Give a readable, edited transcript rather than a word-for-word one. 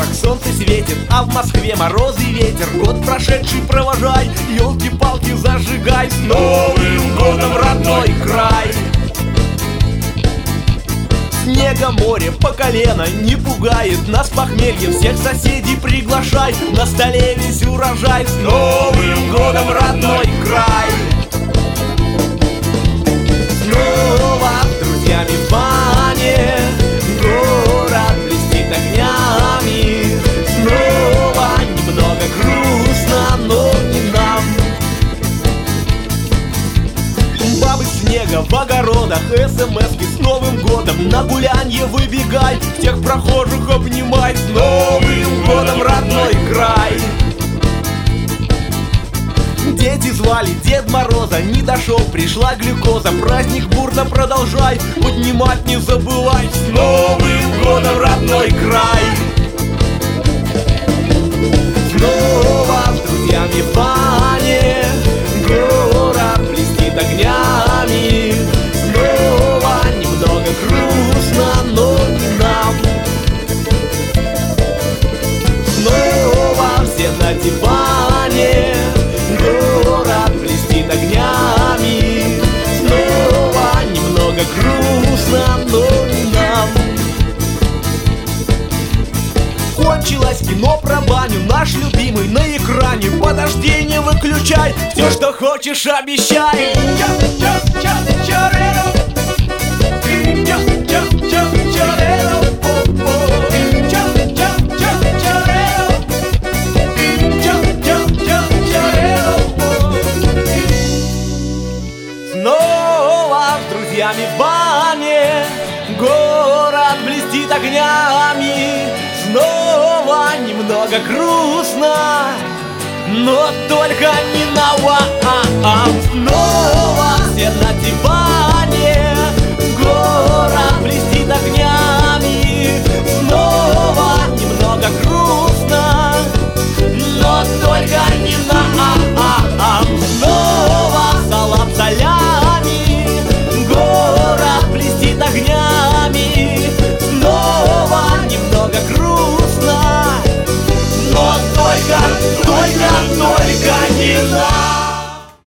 подарок солнце светит, а в Москве мороз и ветер. Год прошедший провожай, елки-палки зажигай. С Новым годом, родной край! Снега море по колено не пугает нас похмелье, всех соседей приглашай, на столе весь урожай. С Новым годом, родной край! Снова с друзьями в бане, город блестит огнями. Снова немного грустно, но не нам. Бабы снега в огородах, смс-ки с Новым годом. На гулянье выбегай, всех прохожих обнимай. С Новым годом, родной край! Дети звали Дед Мороза, не дошел, пришла глюкоза. Праздник бурно продолжай, поднимать не забывай. С Новым годом, родной край! Снова с друзьями в бане, город блестит огнями. Снова немного грустно, но не нам. Снова все на диване, город блестит огнями. Снова немного грустно, но не нам. Кончилось кино про баню, наш любимый на экране. Подожди, не выключай, все, что хочешь, обещай. Снова с друзьями в бане, город блестит огнями. Снова немного грустно, но только не на вам. Снова все на диване.